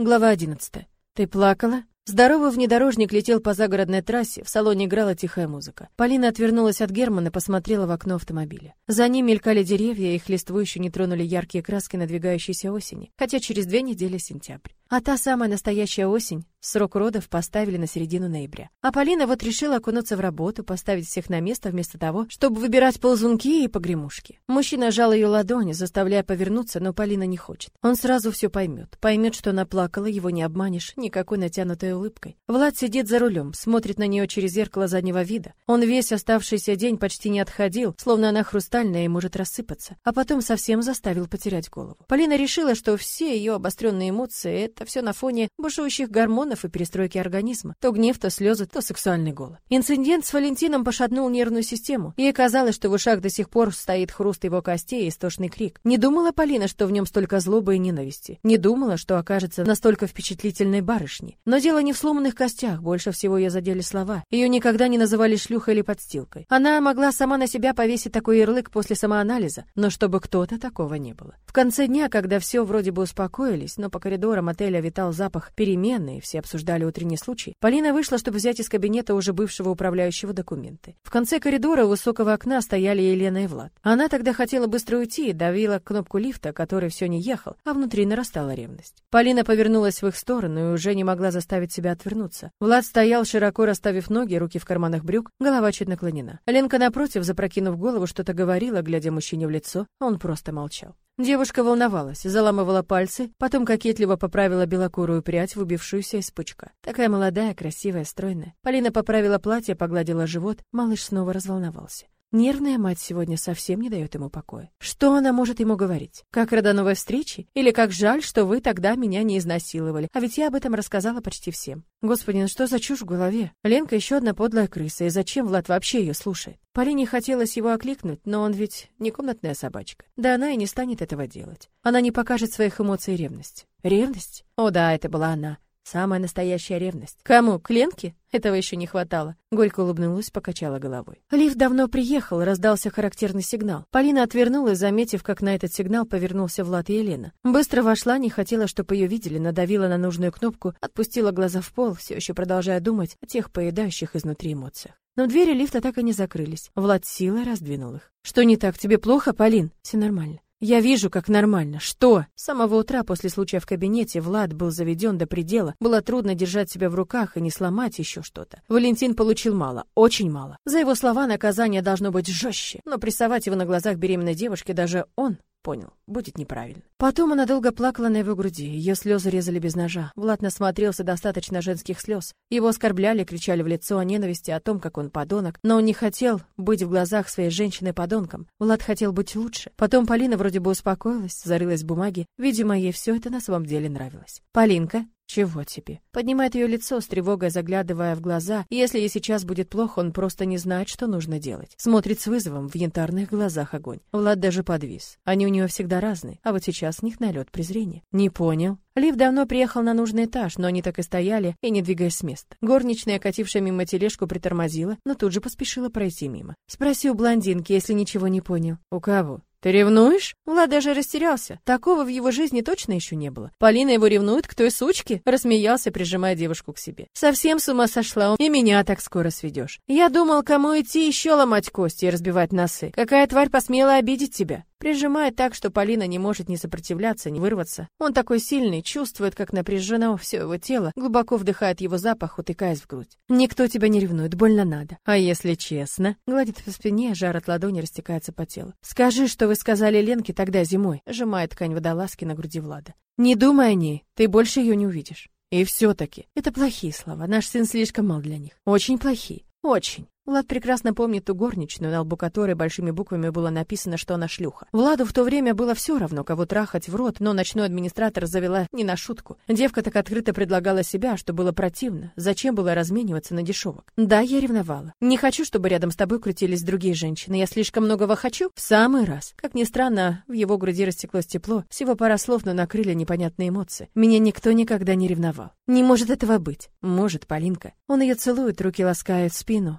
Глава 11. Ты плакала? Здоровый внедорожник летел по загородной трассе, в салоне играла тихая музыка. Полина отвернулась от Германа, посмотрела в окно автомобиля. За ним мелькали деревья, их листву еще не тронули яркие краски надвигающейся осени, хотя через 2 недели сентябрь. А та самая настоящая осень, срок родов поставили на середину ноября. А Полина вот решила окунуться в работу, поставить всех на место вместо того, чтобы выбирать ползунки и погремушки. Мужчина сжал ее ладони, заставляя повернуться, но Полина не хочет. Он сразу все поймет. Поймет, что она плакала, его не обманешь никакой натянутой улыбкой. Влад сидит за рулем, смотрит на нее через зеркало заднего вида. Он весь оставшийся день почти не отходил, словно она хрустальная и может рассыпаться, а потом совсем заставил потерять голову. Полина решила, что все ее обостренные эмоции — это все на фоне бушующих гормонов и перестройки организма. То гнев, то слезы, то сексуальный голод. Инцидент с Валентином пошатнул нервную систему. Ей казалось, что в ушах до сих пор стоит хруст его костей и истошный крик. Не думала Полина, что в нем столько злобы и ненависти. Не думала, что окажется настолько впечатлительной барышней. Но дело не в сломанных костях, больше всего ее задели слова. Ее никогда не называли шлюхой или подстилкой. Она могла сама на себя повесить такой ярлык после самоанализа, но чтобы кто-то такого не было. В конце дня, когда все вроде бы успокоились, но по коридорам отеля витал запах перемены, и все обсуждали утренний случай, Полина вышла, чтобы взять из кабинета уже бывшего управляющего документы. В конце коридора у высокого окна стояли Елена и Влад. Она тогда хотела быстро уйти, давила кнопку лифта, который все не ехал, а внутри нарастала ревность. Полина повернулась в их сторону и уже не могла заставить себя отвернуться. Влад стоял, широко расставив ноги, руки в карманах брюк, голова чуть наклонена. Ленка напротив, запрокинув голову, что-то говорила, глядя мужчине в лицо, он просто молчал. Девушка волновалась, заламывала пальцы, потом кокетливо поправила белокурую прядь, выбившуюся из пучка. Такая молодая, красивая, стройная. Полина поправила платье, погладила живот, малыш снова разволновался. Нервная мать сегодня совсем не дает ему покоя. Что она может ему говорить? Как рада новой встрече? Или как жаль, что вы тогда меня не изнасиловали? А ведь я об этом рассказала почти всем. Господи, ну что за чушь в голове? Ленка еще одна подлая крыса, и зачем Влад вообще ее слушает? Полине хотелось его окликнуть, но он ведь не комнатная собачка. Да она и не станет этого делать. Она не покажет своих эмоций и ревность. Ревность? О да, это была она. Самая настоящая ревность. Кому? К Ленке? Этого еще не хватало. Горько улыбнулась, покачала головой. Лифт давно приехал, раздался характерный сигнал. Полина отвернулась, заметив, как на этот сигнал повернулся Влад и Елена. Быстро вошла, не хотела, чтобы ее видели, надавила на нужную кнопку, отпустила глаза в пол, все еще продолжая думать о тех поедающих изнутри эмоциях. Но двери лифта так и не закрылись. Влад силой раздвинул их. Что не так? Тебе плохо, Полин? Все нормально. Я вижу, как нормально. Что? С самого утра после случая в кабинете Влад был заведен до предела. Было трудно держать себя в руках и не сломать еще что-то. Валентин получил мало, очень мало. За его слова наказание должно быть жестче, но прессовать его на глазах беременной девушки даже он понял, будет неправильно. Потом она долго плакала на его груди, ее слезы резали без ножа. Влад насмотрелся достаточно женских слез. Его оскорбляли, кричали в лицо о ненависти, о том, как он подонок, но он не хотел быть в глазах своей женщины подонком. Влад хотел быть лучше. Потом Полина вроде бы успокоилась, зарылась в бумаги. Видимо, ей все это на самом деле нравилось. «Полинка, чего тебе?» Поднимает ее лицо с тревогой, заглядывая в глаза. Если ей сейчас будет плохо, он просто не знает, что нужно делать. Смотрит с вызовом, в янтарных глазах огонь. Влад даже подвис. Они у него всегда разные, а вот сейчас с них налет презрения. Не понял. Лифт давно приехал на нужный этаж, но они так и стояли, и не двигаясь с места. Горничная, катившая мимо тележку, притормозила, но тут же поспешила пройти мимо. Спроси у блондинки, если ничего не понял. У кого? Ты ревнуешь? Влад даже растерялся. Такого в его жизни точно еще не было. Полина его ревнует к той сучке? Рассмеялся, прижимая девушку к себе. Совсем с ума сошла, и меня так скоро сведешь. Я думал, кому идти еще ломать кости и разбивать носы. Какая тварь посмела обидеть тебя? Прижимает так, что Полина не может ни сопротивляться, ни вырваться. Он такой сильный, чувствует, как напряжено все его тело, глубоко вдыхает его запах, утыкаясь в грудь. Никто тебя не ревнует, больно надо. А если честно? Гладит по спине, жар от ладони растекается по телу. Скажи, что вы сказали Ленке тогда зимой. Сжимает ткань водолазки на груди Влада. Не думай о ней, ты больше ее не увидишь. И все-таки, это плохие слова, наш сын слишком мал для них. Очень плохие, очень. Влад прекрасно помнит ту горничную, на лбу которой большими буквами было написано, что она шлюха. Владу в то время было все равно, кого трахать в рот, но ночной администратор завела не на шутку. Девка так открыто предлагала себя, что было противно. Зачем было размениваться на дешевок? Да, я ревновала. Не хочу, чтобы рядом с тобой крутились другие женщины. Я слишком многого хочу? В самый раз. Как ни странно, в его груди растеклось тепло. Всего пара слов, но накрыли непонятные эмоции. Меня никто никогда не ревновал. Не может этого быть. Может, Полинка. Он ее целует, руки ласкают спину, а потом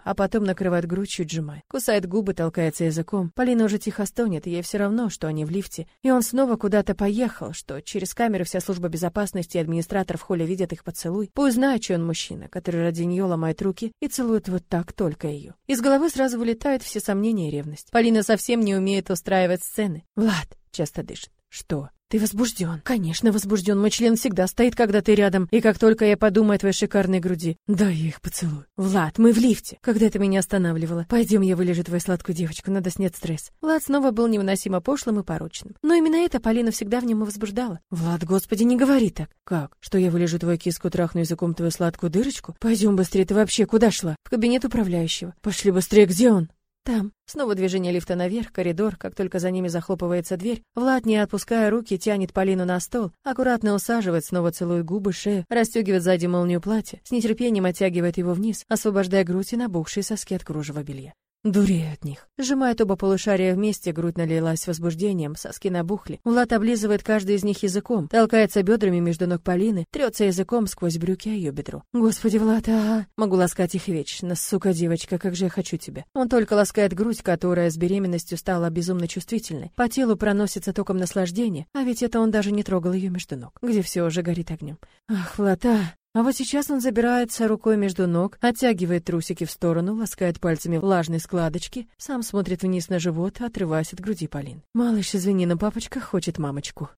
потом накрывает грудь, чуть сжимая. Кусает губы, толкается языком. Полина уже тихо стонет, и ей все равно, что они в лифте. И он снова куда-то поехал, что через камеры вся служба безопасности и администратор в холле видят их поцелуй. Пусть знает, что он мужчина, который ради нее ломает руки и целует вот так только ее. Из головы сразу вылетают все сомнения и ревность. Полина совсем не умеет устраивать сцены. Влад часто дышит. Что? Ты возбужден. Конечно, возбужден. Мой член всегда стоит, когда ты рядом. И как только я подумаю о твоей шикарной груди, дай я их поцелую. Влад, мы в лифте. Когда ты меня останавливала? Пойдем, я вылежу твою сладкую девочку. Надо снять стресс. Влад снова был невыносимо пошлым и порочным. Но именно это Полина всегда в нем и возбуждала. Влад, господи, не говори так. Как? Что я вылежу твою киску, трахну языком твою сладкую дырочку? Пойдем быстрее, ты вообще куда шла? В кабинет управляющего. Пошли быстрее, где он? Там. Снова движение лифта наверх, коридор, как только за ними захлопывается дверь. Влад, не отпуская руки, тянет Полину на стол, аккуратно усаживает, снова целует губы, шею, расстегивает сзади молнию платья, с нетерпением оттягивает его вниз, освобождая грудь и набухшие соски от кружева белья. Дурею от них. Сжимает оба полушария вместе, грудь налилась возбуждением, соски набухли. Влад облизывает каждый из них языком, толкается бедрами между ног Полины, трется языком сквозь брюки о ее бедро. Господи, Влад, могу ласкать их вечно, сука девочка, как же я хочу тебя. Он только ласкает грудь, которая с беременностью стала безумно чувствительной. По телу проносится током наслаждения, а ведь это он даже не трогал ее между ног, где все уже горит огнем. Ах, Влад, А вот сейчас он забирается рукой между ног, оттягивает трусики в сторону, ласкает пальцами влажные складочки, сам смотрит вниз на живот, отрываясь от груди Полин. «Малыш, извини, но папочка хочет мамочку».